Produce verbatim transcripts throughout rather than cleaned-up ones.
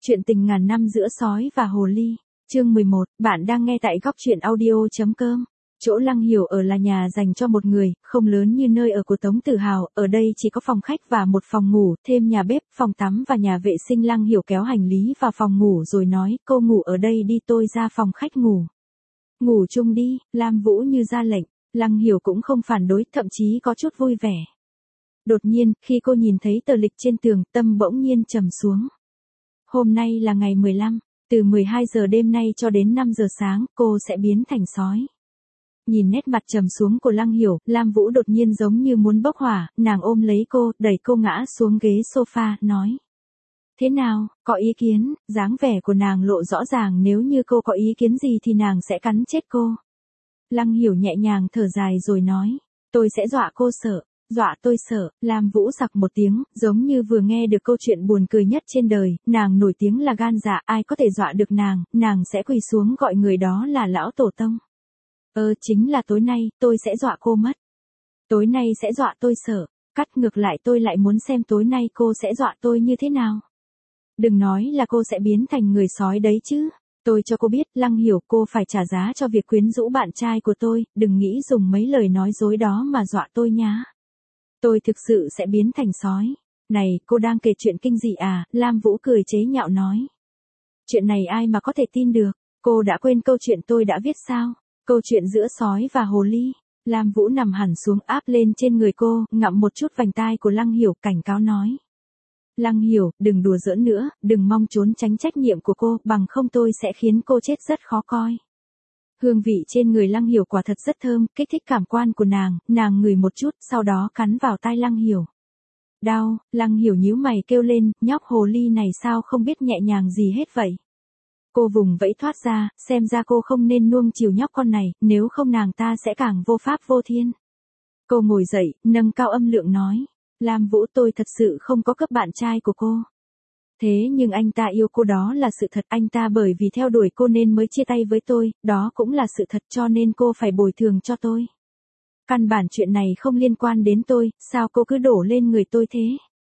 Chuyện tình ngàn năm giữa sói và hồ ly. Chương mười một, bạn đang nghe tại góc truyện audio.com. Chỗ Lăng Hiểu ở là nhà dành cho một người, không lớn như nơi ở của Tống Tử Hào, ở đây chỉ có phòng khách và một phòng ngủ, thêm nhà bếp, phòng tắm và nhà vệ sinh. Lăng Hiểu kéo hành lý vào phòng ngủ rồi nói, cô ngủ ở đây đi, tôi ra phòng khách ngủ. Ngủ chung đi, Lam Vũ như ra lệnh. Lăng Hiểu cũng không phản đối, thậm chí có chút vui vẻ. Đột nhiên, khi cô nhìn thấy tờ lịch trên tường, tâm bỗng nhiên trầm xuống. Hôm nay là ngày mười lăm, từ mười hai giờ đêm nay cho đến năm giờ sáng, cô sẽ biến thành sói. Nhìn nét mặt trầm xuống của Lăng Hiểu, Lam Vũ đột nhiên giống như muốn bốc hỏa, nàng ôm lấy cô, đẩy cô ngã xuống ghế sofa, nói. Thế nào, có ý kiến? Dáng vẻ của nàng lộ rõ ràng, nếu như cô có ý kiến gì thì nàng sẽ cắn chết cô. Lăng Hiểu nhẹ nhàng thở dài rồi nói, tôi sẽ dọa cô sợ. Dọa tôi sợ, Lam Vũ sặc một tiếng, giống như vừa nghe được câu chuyện buồn cười nhất trên đời, nàng nổi tiếng là gan dạ, ai có thể dọa được nàng, nàng sẽ quỳ xuống gọi người đó là lão tổ tông. Ờ chính là tối nay, tôi sẽ dọa cô mất. Tối nay sẽ dọa tôi sợ, cắt ngược lại tôi lại muốn xem tối nay cô sẽ dọa tôi như thế nào. Đừng nói là cô sẽ biến thành người sói đấy chứ. Tôi cho cô biết, Lăng Hiểu, cô phải trả giá cho việc quyến rũ bạn trai của tôi, đừng nghĩ dùng mấy lời nói dối đó mà dọa tôi nhá. Tôi thực sự sẽ biến thành sói. Này, cô đang kể chuyện kinh dị à? Lam Vũ cười chế nhạo nói. Chuyện này ai mà có thể tin được? Cô đã quên câu chuyện tôi đã viết sao? Câu chuyện giữa sói và hồ ly. Lam Vũ nằm hẳn xuống áp lên trên người cô, ngậm một chút vành tai của Lăng Hiểu, cảnh cáo nói. Lăng Hiểu, đừng đùa giỡn nữa, đừng mong trốn tránh trách nhiệm của cô, bằng không tôi sẽ khiến cô chết rất khó coi. Hương vị trên người Lăng Hiểu quả thật rất thơm, kích thích cảm quan của nàng, nàng ngửi một chút, sau đó cắn vào tai Lăng Hiểu. Đau, Lăng Hiểu nhíu mày kêu lên, nhóc hồ ly này sao không biết nhẹ nhàng gì hết vậy. Cô vùng vẫy thoát ra, xem ra cô không nên nuông chiều nhóc con này, nếu không nàng ta sẽ càng vô pháp vô thiên. Cô ngồi dậy, nâng cao âm lượng nói, Lam Vũ, tôi thật sự không có cấp bạn trai của cô. Thế nhưng anh ta yêu cô, đó là sự thật, anh ta bởi vì theo đuổi cô nên mới chia tay với tôi, đó cũng là sự thật, cho nên cô phải bồi thường cho tôi. Căn bản chuyện này không liên quan đến tôi, sao cô cứ đổ lên người tôi thế?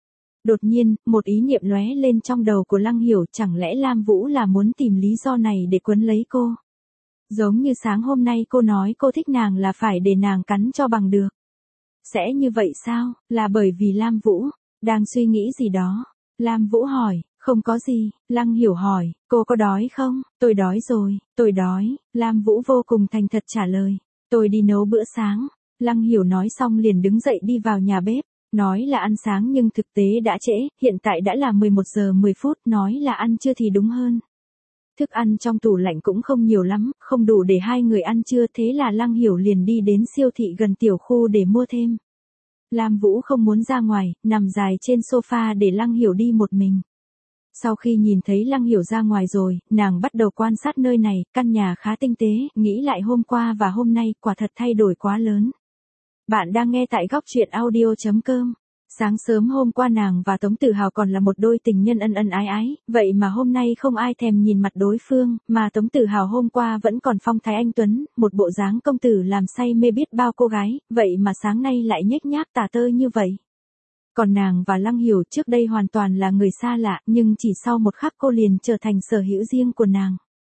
Đột nhiên, một ý niệm lóe lên trong đầu của Lăng Hiểu, chẳng lẽ Lam Vũ là muốn tìm lý do này để quấn lấy cô? Giống như sáng hôm nay cô nói cô thích nàng là phải để nàng cắn cho bằng được. Sẽ như vậy sao? Là bởi vì Lam Vũ đang suy nghĩ gì đó? Lam Vũ hỏi, không có gì. Lăng Hiểu hỏi, cô có đói không? Tôi đói rồi, tôi đói. Lam Vũ vô cùng thành thật trả lời, tôi đi nấu bữa sáng. Lăng Hiểu nói xong liền đứng dậy đi vào nhà bếp, nói là ăn sáng nhưng thực tế đã trễ, hiện tại đã là mười một giờ mười phút, nói là ăn trưa thì đúng hơn. Thức ăn trong tủ lạnh cũng không nhiều lắm, không đủ để hai người ăn trưa, thế là Lăng Hiểu liền đi đến siêu thị gần tiểu khu để mua thêm. Lam Vũ không muốn ra ngoài, nằm dài trên sofa để Lăng Hiểu đi một mình. Sau khi nhìn thấy Lăng Hiểu ra ngoài rồi, nàng bắt đầu quan sát nơi này, căn nhà khá tinh tế, nghĩ lại hôm qua và hôm nay, quả thật thay đổi quá lớn. Bạn đang nghe tại góc truyện audio.com. Sáng sớm hôm qua nàng và Tống Tử Hào còn là một đôi tình nhân ân ân ái ái, vậy mà hôm nay không ai thèm nhìn mặt đối phương, mà Tống Tử Hào hôm qua vẫn còn phong thái anh tuấn, một bộ dáng công tử làm say mê biết bao cô gái, vậy mà sáng nay lại nhếch nhác tả tơ như vậy. Còn nàng và Lăng Hiểu trước đây hoàn toàn là người xa lạ, nhưng chỉ sau một khắc cô liền trở thành sở hữu riêng của nàng.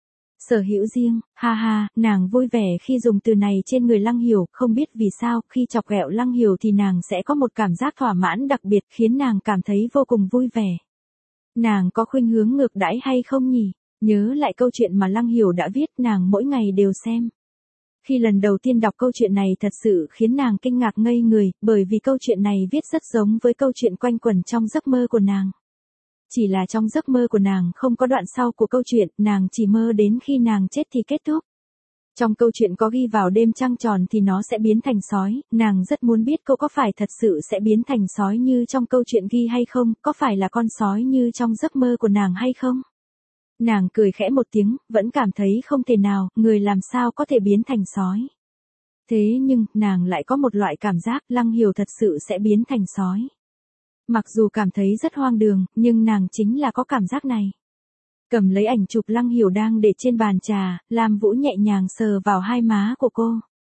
Sở hữu riêng, ha ha, nàng vui vẻ khi dùng từ này trên người Lăng Hiểu, không biết vì sao, khi chọc ghẹo Lăng Hiểu thì nàng sẽ có một cảm giác thỏa mãn đặc biệt khiến nàng cảm thấy vô cùng vui vẻ. Nàng có khuynh hướng ngược đãi hay không nhỉ? Nhớ lại câu chuyện mà Lăng Hiểu đã viết, nàng mỗi ngày đều xem. Khi lần đầu tiên đọc câu chuyện này thật sự khiến nàng kinh ngạc ngây người, bởi vì câu chuyện này viết rất giống với câu chuyện quanh quẩn trong giấc mơ của nàng. Chỉ là trong giấc mơ của nàng không có đoạn sau của câu chuyện, nàng chỉ mơ đến khi nàng chết thì kết thúc. Trong câu chuyện có ghi vào đêm trăng tròn thì nó sẽ biến thành sói, nàng rất muốn biết cô có phải thật sự sẽ biến thành sói như trong câu chuyện ghi hay không, có phải là con sói như trong giấc mơ của nàng hay không? Nàng cười khẽ một tiếng, vẫn cảm thấy không thể nào, người làm sao có thể biến thành sói. Thế nhưng, nàng lại có một loại cảm giác Lăng Hiểu thật sự sẽ biến thành sói. Mặc dù cảm thấy rất hoang đường, nhưng nàng chính là có cảm giác này. Cầm lấy ảnh chụp Lăng Hiểu đang để trên bàn trà, Lam Vũ nhẹ nhàng sờ vào hai má của cô.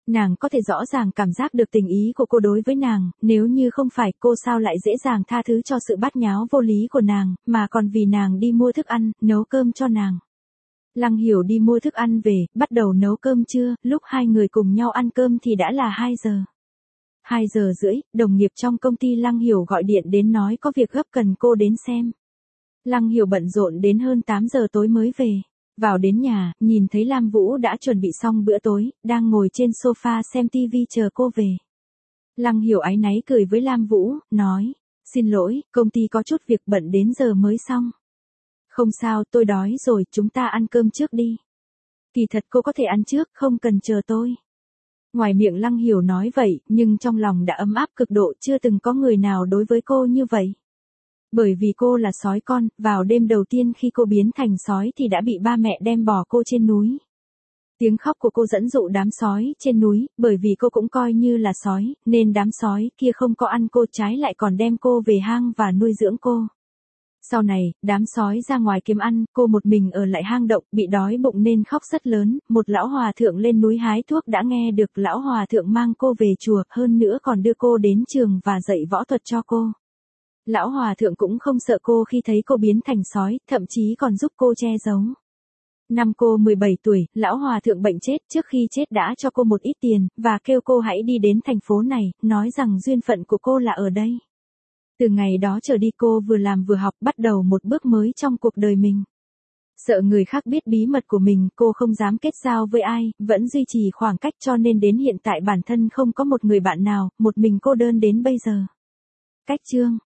Nàng có thể rõ ràng cảm giác được tình ý của cô đối với nàng, nếu như không phải cô sao lại dễ dàng tha thứ cho sự bát nháo vô lý của nàng, mà còn vì nàng đi mua thức ăn, nấu cơm cho nàng. Lăng Hiểu đi mua thức ăn về, bắt đầu nấu cơm trưa, lúc hai người cùng nhau ăn cơm thì đã là hai giờ. hai giờ rưỡi, đồng nghiệp trong công ty Lăng Hiểu gọi điện đến nói có việc gấp cần cô đến xem. Lăng Hiểu bận rộn đến hơn tám giờ tối mới về. Vào đến nhà, nhìn thấy Lam Vũ đã chuẩn bị xong bữa tối, đang ngồi trên sofa xem tivi chờ cô về. Lăng Hiểu áy náy cười với Lam Vũ, nói, xin lỗi, công ty có chút việc bận đến giờ mới xong. Không sao, tôi đói rồi, chúng ta ăn cơm trước đi. Kỳ thật cô có thể ăn trước, không cần chờ tôi. Ngoài miệng Lăng Hiểu nói vậy, nhưng trong lòng đã ấm áp cực độ, chưa từng có người nào đối với cô như vậy. Bởi vì cô là sói con, vào đêm đầu tiên khi cô biến thành sói thì đã bị ba mẹ đem bỏ cô trên núi. Tiếng khóc của cô dẫn dụ đám sói trên núi, bởi vì cô cũng coi như là sói, nên đám sói kia không có ăn cô, trái lại còn đem cô về hang và nuôi dưỡng cô. Sau này, đám sói ra ngoài kiếm ăn, cô một mình ở lại hang động, bị đói bụng nên khóc rất lớn, một lão hòa thượng lên núi hái thuốc đã nghe được lão hòa thượng mang cô về chùa, hơn nữa còn đưa cô đến trường và dạy võ thuật cho cô. Lão hòa thượng cũng không sợ cô khi thấy cô biến thành sói, thậm chí còn giúp cô che giấu. Năm cô mười bảy tuổi, lão hòa thượng bệnh chết, trước khi chết đã cho cô một ít tiền, và kêu cô hãy đi đến thành phố này, nói rằng duyên phận của cô là ở đây. Từ ngày đó trở đi cô vừa làm vừa học, bắt đầu một bước mới trong cuộc đời mình. Sợ người khác biết bí mật của mình, cô không dám kết giao với ai, vẫn duy trì khoảng cách, cho nên đến hiện tại bản thân không có một người bạn nào, một mình cô đơn đến bây giờ. Cách chương